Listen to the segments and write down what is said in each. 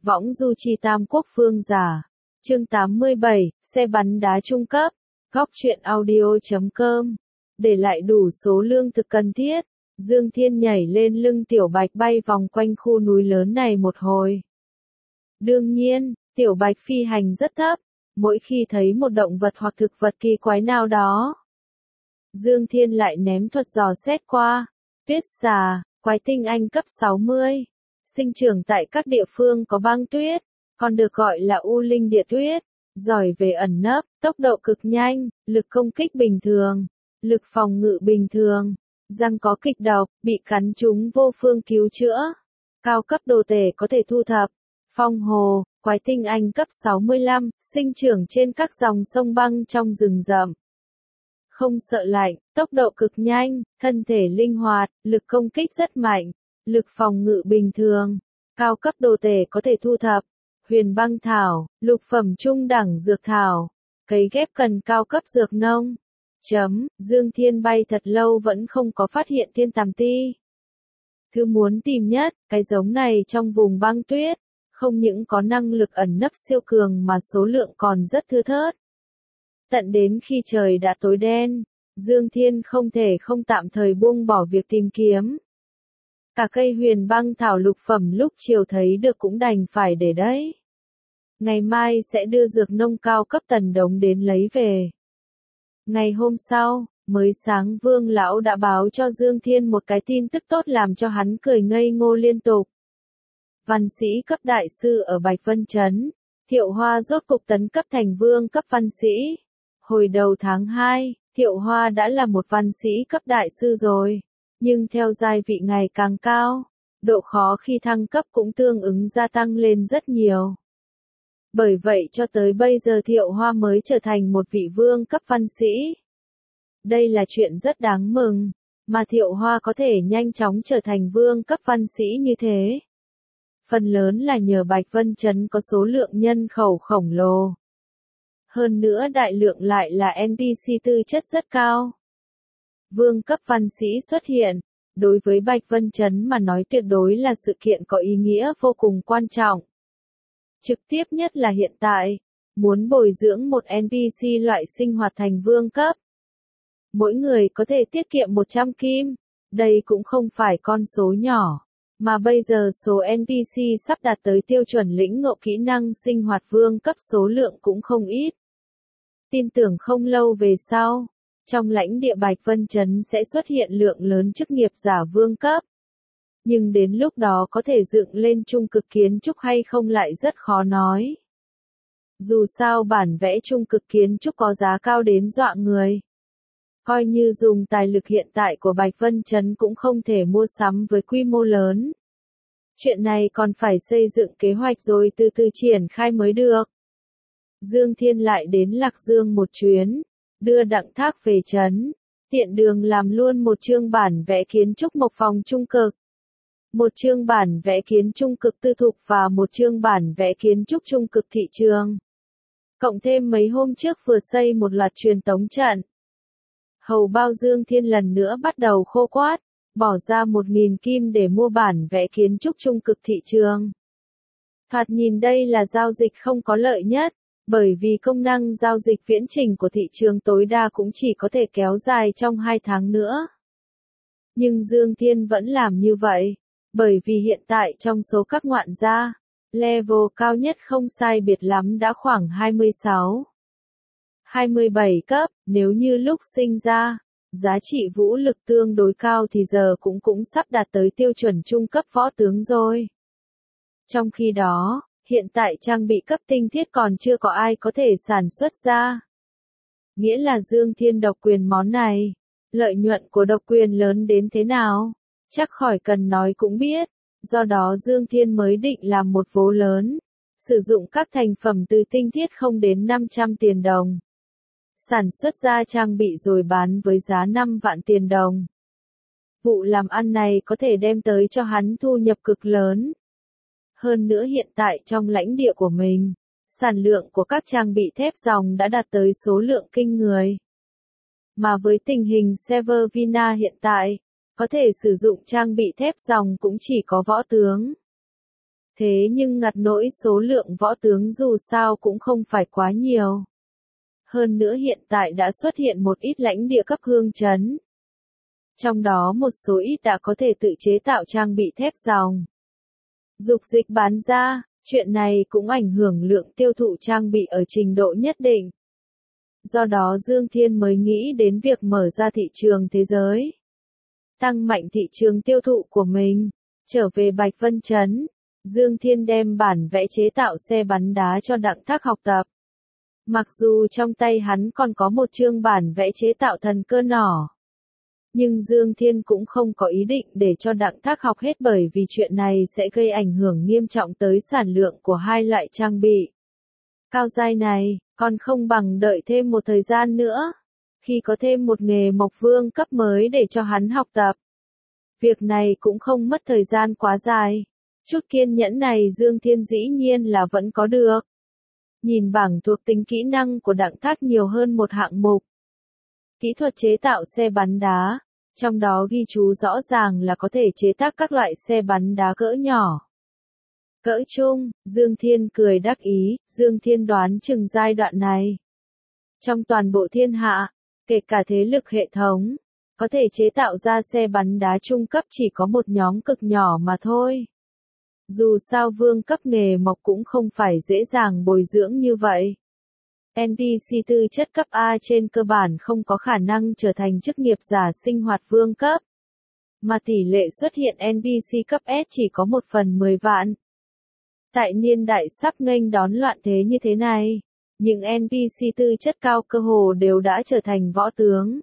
Võng du chi tam quốc phương giả. Chương 87, xe bắn đá trung cấp. Góc truyện audio.com. Để lại đủ số lương thực cần thiết, Dương Thiên nhảy lên lưng Tiểu Bạch bay vòng quanh khu núi lớn này một hồi. Đương nhiên, Tiểu Bạch phi hành rất thấp, mỗi khi thấy một động vật hoặc thực vật kỳ quái nào đó, Dương Thiên lại ném thuật dò xét qua. Tuyết xà, quái tinh anh cấp 60, sinh trưởng tại các địa phương có băng tuyết, còn được gọi là U Linh địa tuyết, giỏi về ẩn nấp, tốc độ cực nhanh, lực công kích bình thường, lực phòng ngự bình thường, răng có kịch độc, bị cắn trúng vô phương cứu chữa. Cao cấp đồ tể có thể thu thập. Phong hồ, quái tinh anh cấp 65, sinh trưởng trên các dòng sông băng trong rừng rậm. Không sợ lạnh, tốc độ cực nhanh, thân thể linh hoạt, lực công kích rất mạnh, lực phòng ngự bình thường. Cao cấp đồ tể có thể thu thập. Huyền băng thảo, lục phẩm trung đẳng dược thảo, cấy ghép cần cao cấp dược nông. Dương Thiên bay thật lâu vẫn không có phát hiện thiên tàm ti. Thứ muốn tìm nhất, cái giống này trong vùng băng tuyết, không những có năng lực ẩn nấp siêu cường mà số lượng còn rất thưa thớt. Tận đến khi trời đã tối đen, Dương Thiên không thể không tạm thời buông bỏ việc tìm kiếm. Cả cây huyền băng thảo lục phẩm lúc chiều thấy được cũng đành phải để đấy. Ngày mai sẽ đưa dược nông cao cấp Tần Đống đến lấy về. Ngày hôm sau, mới sáng Vương Lão đã báo cho Dương Thiên một cái tin tức tốt làm cho hắn cười ngây ngô liên tục. Văn sĩ cấp đại sư ở Bạch Vân Trấn, Thiệu Hoa rốt cục tấn cấp thành vương cấp văn sĩ. Hồi đầu tháng 2, Thiệu Hoa đã là một văn sĩ cấp đại sư rồi, nhưng theo giai vị ngày càng cao, độ khó khi thăng cấp cũng tương ứng gia tăng lên rất nhiều. Bởi vậy cho tới bây giờ Thiệu Hoa mới trở thành một vị vương cấp văn sĩ. Đây là chuyện rất đáng mừng, mà Thiệu Hoa có thể nhanh chóng trở thành vương cấp văn sĩ như thế. Phần lớn là nhờ Bạch Vân Trấn có số lượng nhân khẩu khổng lồ. Hơn nữa đại lượng lại là NPC tư chất rất cao. Vương cấp văn sĩ xuất hiện, đối với Bạch Vân Trấn mà nói tuyệt đối là sự kiện có ý nghĩa vô cùng quan trọng. Trực tiếp nhất là hiện tại, muốn bồi dưỡng một NPC loại sinh hoạt thành vương cấp. Mỗi người có thể tiết kiệm 100 kim, đây cũng không phải con số nhỏ, mà bây giờ số NPC sắp đạt tới tiêu chuẩn lĩnh ngộ kỹ năng sinh hoạt vương cấp số lượng cũng không ít. Tin tưởng không lâu về sau, trong lãnh địa Bạch Vân Trấn sẽ xuất hiện lượng lớn chức nghiệp giả vương cấp. Nhưng đến lúc đó có thể dựng lên trung cực kiến trúc hay không lại rất khó nói. Dù sao bản vẽ trung cực kiến trúc có giá cao đến dọa người. Coi như dùng tài lực hiện tại của Bạch Vân Trấn cũng không thể mua sắm với quy mô lớn. Chuyện này còn phải xây dựng kế hoạch rồi từ từ triển khai mới được. Dương Thiên lại đến Lạc Dương một chuyến, đưa Đặng Thác về trấn, tiện đường làm luôn một chương bản vẽ kiến trúc mộc phòng trung cực. Một chương bản vẽ kiến trung cực tư thục và một chương bản vẽ kiến trúc trung cực thị trường. Cộng thêm mấy hôm trước vừa xây một loạt truyền tống trận. Hầu bao Dương Thiên lần nữa bắt đầu khô quát, bỏ ra 1.000 kim để mua bản vẽ kiến trúc trung cực thị trường. Thoạt nhìn đây là giao dịch không có lợi nhất, bởi vì công năng giao dịch viễn trình của thị trường tối đa cũng chỉ có thể kéo dài trong 2 tháng nữa. Nhưng Dương Thiên vẫn làm như vậy, bởi vì hiện tại trong số các ngoạn gia, level cao nhất không sai biệt lắm đã khoảng 26, 27 cấp, nếu như lúc sinh ra, giá trị vũ lực tương đối cao thì giờ cũng sắp đạt tới tiêu chuẩn trung cấp võ tướng rồi. Trong khi đó, hiện tại trang bị cấp tinh thiết còn chưa có ai có thể sản xuất ra. Nghĩa là Dương Thiên độc quyền món này, lợi nhuận của độc quyền lớn đến thế nào, chắc khỏi cần nói cũng biết, do đó Dương Thiên mới định làm một vố lớn, sử dụng các thành phẩm từ tinh thiết không đến 500 tiền đồng. Sản xuất ra trang bị rồi bán với giá 5 vạn tiền đồng. Vụ làm ăn này có thể đem tới cho hắn thu nhập cực lớn. Hơn nữa hiện tại trong lãnh địa của mình, sản lượng của các trang bị thép ròng đã đạt tới số lượng kinh người. Mà với tình hình Severvina hiện tại, có thể sử dụng trang bị thép ròng cũng chỉ có võ tướng. Thế nhưng ngặt nỗi số lượng võ tướng dù sao cũng không phải quá nhiều. Hơn nữa hiện tại đã xuất hiện một ít lãnh địa cấp hương trấn. Trong đó một số ít đã có thể tự chế tạo trang bị thép dòng. Dục dịch bán ra, chuyện này cũng ảnh hưởng lượng tiêu thụ trang bị ở trình độ nhất định. Do đó Dương Thiên mới nghĩ đến việc mở ra thị trường thế giới. Tăng mạnh thị trường tiêu thụ của mình. Trở về Bạch Vân Trấn, Dương Thiên đem bản vẽ chế tạo xe bắn đá cho Đặng Thác học tập. Mặc dù trong tay hắn còn có một chương bản vẽ chế tạo thần cơ nỏ. Nhưng Dương Thiên cũng không có ý định để cho Đặng Thác học hết bởi vì chuyện này sẽ gây ảnh hưởng nghiêm trọng tới sản lượng của hai loại trang bị. Cao giai này, còn không bằng đợi thêm một thời gian nữa. Khi có thêm một nghề mộc vương cấp mới để cho hắn học tập. Việc này cũng không mất thời gian quá dài. Chút kiên nhẫn này Dương Thiên dĩ nhiên là vẫn có được. Nhìn bảng thuộc tính kỹ năng của Đặng Thác nhiều hơn một hạng mục. Kỹ thuật chế tạo xe bắn đá, trong đó ghi chú rõ ràng là có thể chế tác các loại xe bắn đá cỡ nhỏ. Cỡ trung, Dương Thiên cười đắc ý, Dương Thiên đoán chừng giai đoạn này. Trong toàn bộ thiên hạ, kể cả thế lực hệ thống, có thể chế tạo ra xe bắn đá trung cấp chỉ có một nhóm cực nhỏ mà thôi. Dù sao vương cấp nghề mộc cũng không phải dễ dàng bồi dưỡng như vậy. NPC tư chất cấp A trên cơ bản không có khả năng trở thành chức nghiệp giả sinh hoạt vương cấp. Mà tỷ lệ xuất hiện NPC cấp S chỉ có 1/10 vạn. Tại niên đại sắp nghênh đón loạn thế như thế này, những NPC tư chất cao cơ hồ đều đã trở thành võ tướng.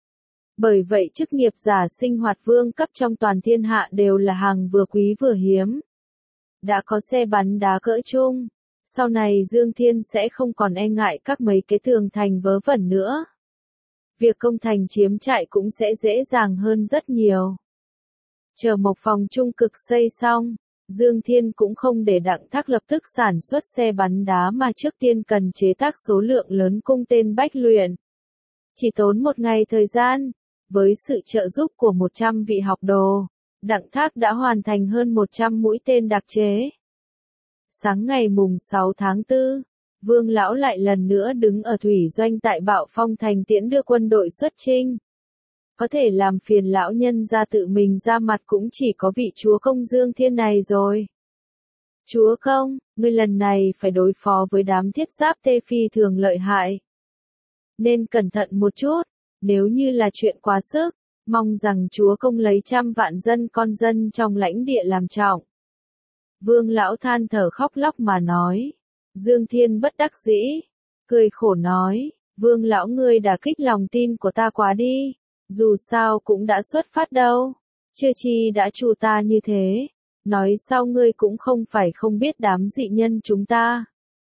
Bởi vậy chức nghiệp giả sinh hoạt vương cấp trong toàn thiên hạ đều là hàng vừa quý vừa hiếm. Đã có xe bắn đá cỡ trung, sau này Dương Thiên sẽ không còn e ngại các mấy cái tường thành vớ vẩn nữa. Việc công thành chiếm trại cũng sẽ dễ dàng hơn rất nhiều. Chờ mộc phòng trung cực xây xong, Dương Thiên cũng không để Đặng Thác lập tức sản xuất xe bắn đá mà trước tiên cần chế tác số lượng lớn cung tên bách luyện. Chỉ tốn một ngày thời gian, với sự trợ giúp của 100 vị học đồ, Đặng Thác đã hoàn thành hơn 100 mũi tên đặc chế. Sáng ngày mùng 6 tháng 4, Vương Lão lại lần nữa đứng ở thủy doanh tại Bạo Phong Thành tiễn đưa quân đội xuất chinh. Có thể làm phiền lão nhân ra tự mình ra mặt cũng chỉ có vị chúa công Dương Thiên này rồi. Chúa công, ngươi lần này phải đối phó với đám thiết giáp tê phi thường lợi hại. Nên cẩn thận một chút, nếu như là chuyện quá sức, mong rằng chúa công lấy 100 vạn dân con dân trong lãnh địa làm trọng. Vương Lão than thở khóc lóc mà nói. Dương Thiên bất đắc dĩ, cười khổ nói, Vương Lão ngươi đã kích lòng tin của ta quá đi. Dù sao cũng đã xuất phát đâu, chưa chi đã trù ta như thế, nói sao ngươi cũng không phải không biết đám dị nhân chúng ta.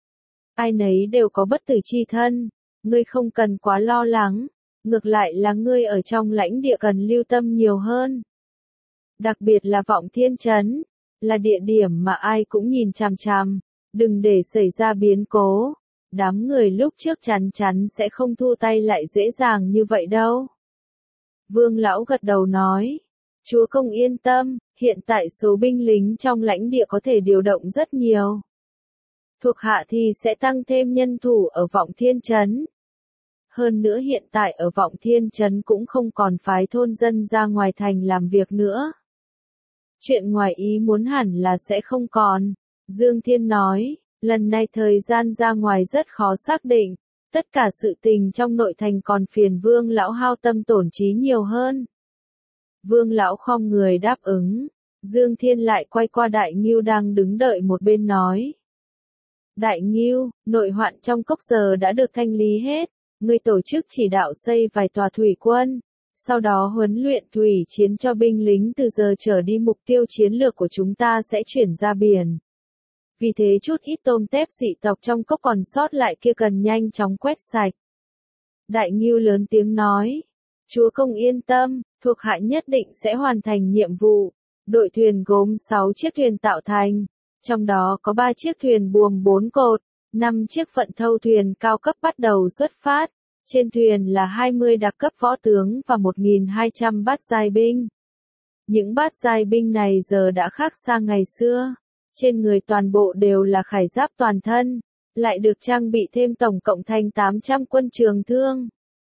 Ai nấy đều có bất tử chi thân, ngươi không cần quá lo lắng, ngược lại là ngươi ở trong lãnh địa cần lưu tâm nhiều hơn. Đặc biệt là Vọng Thiên Trấn, là địa điểm mà ai cũng nhìn chằm chằm, đừng để xảy ra biến cố, đám người lúc trước chắn chắn sẽ không thu tay lại dễ dàng như vậy đâu. Vương Lão gật đầu nói, chúa công yên tâm, hiện tại số binh lính trong lãnh địa có thể điều động rất nhiều. Thuộc hạ thì sẽ tăng thêm nhân thủ ở Vọng Thiên Trấn. Hơn nữa hiện tại ở Vọng Thiên Trấn cũng không còn phái thôn dân ra ngoài thành làm việc nữa. Chuyện ngoài ý muốn hẳn là sẽ không còn. Dương Thiên nói, lần này thời gian ra ngoài rất khó xác định. Tất cả sự tình trong nội thành còn phiền Vương Lão hao tâm tổn trí nhiều hơn. Vương Lão khom người đáp ứng. Dương Thiên lại quay qua Đại Ngưu đang đứng đợi một bên nói. Đại Ngưu, nội hoạn trong cốc giờ đã được thanh lý hết. Ngươi tổ chức chỉ đạo xây vài tòa thủy quân. Sau đó huấn luyện thủy chiến cho binh lính từ giờ trở đi mục tiêu chiến lược của chúng ta sẽ chuyển ra biển. Vì thế chút ít tôm tép dị tộc trong cốc còn sót lại kia cần nhanh chóng quét sạch. Đại Ngưu lớn tiếng nói. Chúa công yên tâm, thuộc hạ nhất định sẽ hoàn thành nhiệm vụ. Đội thuyền gồm 6 chiếc thuyền tạo thành. Trong đó có 3 chiếc thuyền buồm 4 cột, 5 chiếc vận thâu thuyền cao cấp bắt đầu xuất phát. Trên thuyền là 20 đặc cấp võ tướng và 1.200 bát giai binh. Những bát giai binh này giờ đã khác xa ngày xưa. Trên người toàn bộ đều là khải giáp toàn thân, lại được trang bị thêm tổng cộng thành 800 quân trường thương,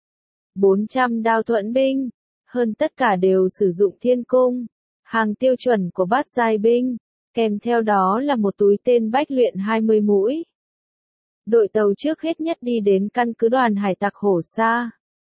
400 đao thuẫn binh, hơn tất cả đều sử dụng thiên cung, hàng tiêu chuẩn của bát giai binh, kèm theo đó là một túi tên bách luyện 20 mũi. Đội tàu trước hết nhất đi đến căn cứ đoàn hải tặc Hổ Sa.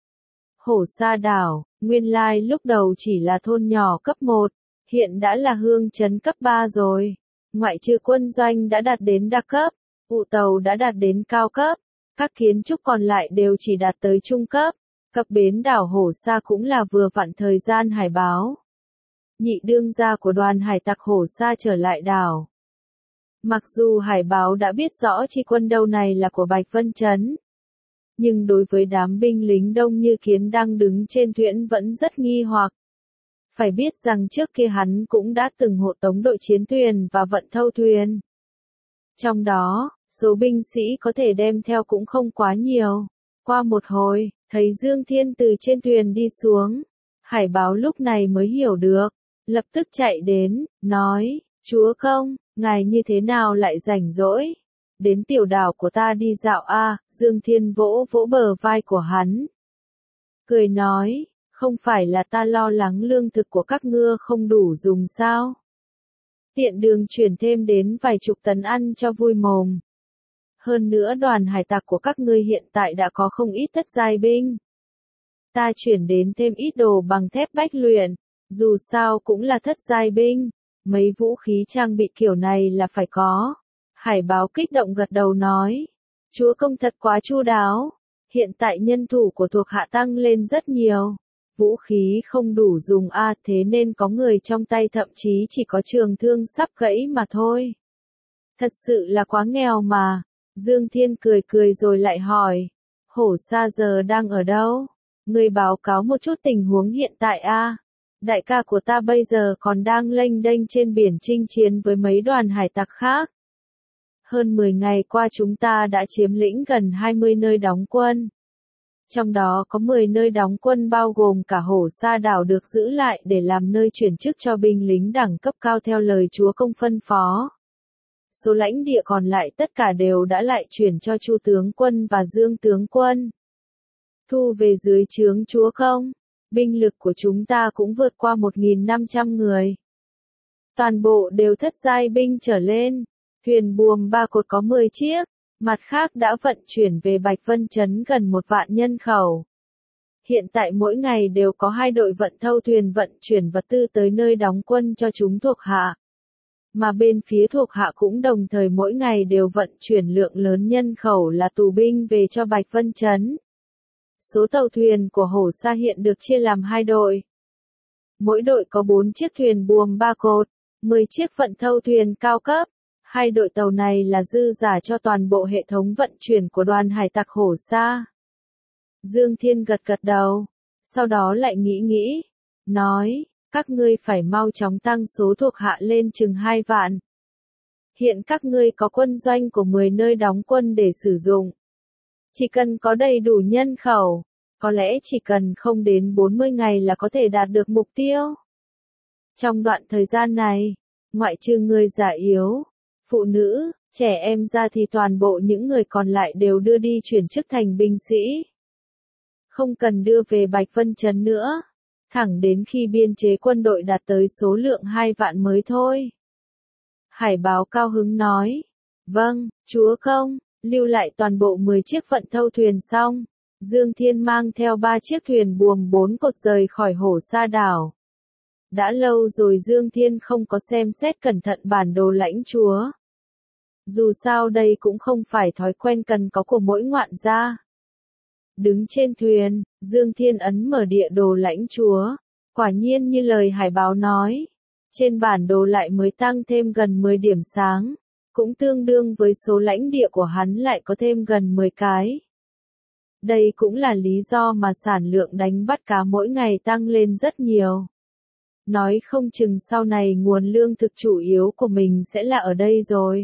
Hổ Sa đảo, nguyên lai lúc đầu chỉ là thôn nhỏ cấp 1, hiện đã là hương trấn cấp 3 rồi. Ngoại trừ quân doanh đã đạt đến đa cấp, ụ tàu đã đạt đến cao cấp, các kiến trúc còn lại đều chỉ đạt tới trung cấp. Cập bến đảo Hổ Sa cũng là vừa vặn thời gian hải báo. Nhị đương gia của đoàn hải tặc Hổ Sa trở lại đảo. Mặc dù hải báo đã biết rõ chi quân đâu này là của Bạch Vân Trấn, nhưng đối với đám binh lính đông như kiến đang đứng trên thuyền vẫn rất nghi hoặc. Phải biết rằng trước kia hắn cũng đã từng hộ tống đội chiến thuyền và vận thâu thuyền. Trong đó, số binh sĩ có thể đem theo cũng không quá nhiều. Qua một hồi, thấy Dương Thiên từ trên thuyền đi xuống. Hải báo lúc này mới hiểu được, lập tức chạy đến, nói, chúa công, ngài như thế nào lại rảnh rỗi? Đến tiểu đảo của ta đi dạo a. Dương Thiên vỗ vỗ bờ vai của hắn. Cười nói, không phải là ta lo lắng lương thực của các ngươi không đủ dùng sao? Tiện đường chuyển thêm đến vài chục tấn ăn cho vui mồm. Hơn nữa đoàn hải tặc của các ngươi hiện tại đã có không ít thất giai binh. Ta chuyển đến thêm ít đồ bằng thép bách luyện, dù sao cũng là thất giai binh, mấy vũ khí trang bị kiểu này là phải có. Hải báo kích động gật đầu nói, chúa công thật quá chu đáo, hiện tại nhân thủ của thuộc hạ tăng lên rất nhiều. Vũ khí không đủ dùng thế nên có người trong tay thậm chí chỉ có trường thương sắp gãy mà thôi. Thật sự là quá nghèo mà. Dương Thiên cười cười rồi lại hỏi, Hổ Sa giờ đang ở đâu? Người báo cáo một chút tình huống hiện tại Đại ca của ta bây giờ còn đang lênh đênh trên biển chinh chiến với mấy đoàn hải tặc khác. Hơn 10 ngày qua chúng ta đã chiếm lĩnh gần 20 nơi đóng quân. Trong đó có 10 nơi đóng quân bao gồm cả Hổ Sa đảo được giữ lại để làm nơi chuyển chức cho binh lính đẳng cấp cao theo lời chúa công phân phó. Số lãnh địa còn lại tất cả đều đã lại chuyển cho Chu tướng quân và Dương tướng quân. Thu về dưới trướng chúa công, binh lực của chúng ta cũng vượt qua 1.500 người. Toàn bộ đều thất giai binh trở lên, thuyền buồm 3 cột có 10 chiếc, mặt khác đã vận chuyển về Bạch Vân Trấn gần 1 vạn nhân khẩu. Hiện tại mỗi ngày đều có 2 đội vận thâu thuyền vận chuyển vật tư tới nơi đóng quân cho chúng thuộc hạ. Mà bên phía thuộc hạ cũng đồng thời mỗi ngày đều vận chuyển lượng lớn nhân khẩu là tù binh về cho Bạch Vân Trấn. Số tàu thuyền của Hổ Sa hiện được chia làm 2 đội. Mỗi đội có 4 chiếc thuyền buồm 3 cột, 10 chiếc vận thâu thuyền cao cấp. 2 đội tàu này là dư giả cho toàn bộ hệ thống vận chuyển của đoàn hải tặc Hổ Sa. Dương Thiên gật gật đầu, sau đó lại nghĩ, nói, các ngươi phải mau chóng tăng số thuộc hạ lên chừng 2 vạn. Hiện các ngươi có quân doanh của 10 nơi đóng quân để sử dụng. Chỉ cần có đầy đủ nhân khẩu, có lẽ chỉ cần không đến 40 ngày là có thể đạt được mục tiêu. Trong đoạn thời gian này, ngoại trừ người già yếu, phụ nữ, trẻ em ra thì toàn bộ những người còn lại đều đưa đi chuyển chức thành binh sĩ. Không cần đưa về Bạch Vân Trấn nữa, thẳng đến khi biên chế quân đội đạt tới số lượng 2 vạn mới thôi. Hải báo cao hứng nói, vâng, chúa công, lưu lại toàn bộ 10 chiếc vận thâu thuyền xong. Dương Thiên mang theo 3 chiếc thuyền buồm 4 cột rời khỏi Hổ Sa đảo. Đã lâu rồi Dương Thiên không có xem xét cẩn thận bản đồ lãnh chúa. Dù sao đây cũng không phải thói quen cần có của mỗi ngoạn gia. Đứng trên thuyền, Dương Thiên ấn mở địa đồ lãnh chúa. Quả nhiên như lời hải báo nói. Trên bản đồ lại mới tăng thêm gần 10 điểm sáng. Cũng tương đương với số lãnh địa của hắn lại có thêm gần 10 cái. Đây cũng là lý do mà sản lượng đánh bắt cá mỗi ngày tăng lên rất nhiều. Nói không chừng sau này nguồn lương thực chủ yếu của mình sẽ là ở đây rồi.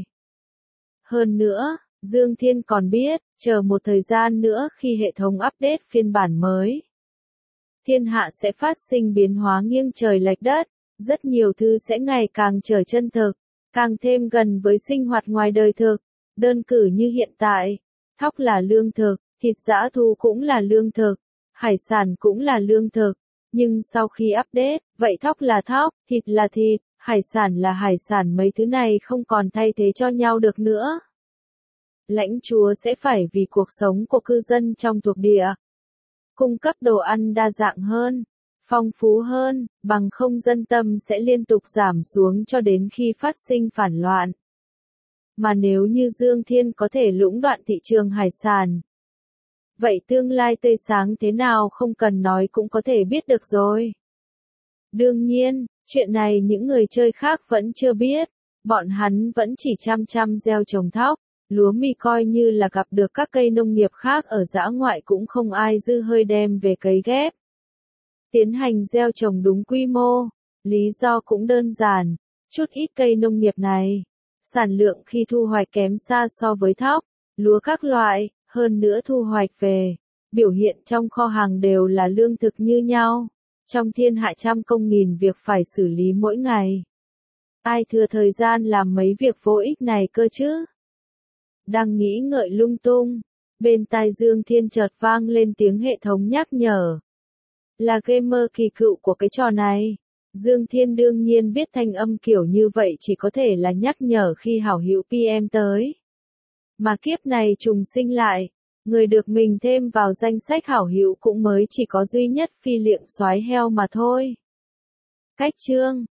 Hơn nữa, Dương Thiên còn biết, chờ một thời gian nữa khi hệ thống update phiên bản mới, thiên hạ sẽ phát sinh biến hóa nghiêng trời lệch đất, rất nhiều thứ sẽ ngày càng trở chân thực. càng thêm gần với sinh hoạt ngoài đời thực. Đơn cử như hiện tại, thóc là lương thực, thịt dã thú cũng là lương thực, hải sản cũng là lương thực. Nhưng sau khi update, vậy thóc là thóc, thịt là thịt, hải sản là hải sản, mấy thứ này không còn thay thế cho nhau được nữa. Lãnh chúa sẽ phải vì cuộc sống của cư dân trong thuộc địa cung cấp đồ ăn đa dạng hơn, phong phú hơn, bằng không dân tâm sẽ liên tục giảm xuống cho đến khi phát sinh phản loạn. Mà nếu như Dương Thiên có thể lũng đoạn thị trường hải sản, vậy tương lai tươi sáng thế nào không cần nói cũng có thể biết được rồi. Đương nhiên, chuyện này những người chơi khác vẫn chưa biết, bọn hắn vẫn chỉ chăm chăm gieo trồng thóc, lúa mì, coi như là gặp được các cây nông nghiệp khác ở dã ngoại cũng không ai dư hơi đem về cấy ghép. Tiến hành gieo trồng đúng quy mô, lý do cũng đơn giản, chút ít cây nông nghiệp này, sản lượng khi thu hoạch kém xa so với thóc, lúa các loại, hơn nữa thu hoạch về, biểu hiện trong kho hàng đều là lương thực như nhau. Trong thiên hạ trăm công nghìn việc phải xử lý mỗi ngày. Ai thừa thời gian làm mấy việc vô ích này cơ chứ? Đang nghĩ ngợi lung tung, bên tai Dương Thiên chợt vang lên tiếng hệ thống nhắc nhở. Là gamer kỳ cựu của cái trò này. Dương Thiên đương nhiên biết thanh âm kiểu như vậy chỉ có thể là nhắc nhở khi hảo hữu PM tới. Mà kiếp này trùng sinh lại, người được mình thêm vào danh sách hảo hữu cũng mới chỉ có duy nhất Phi Liệng Soái Heo mà thôi. Cách chương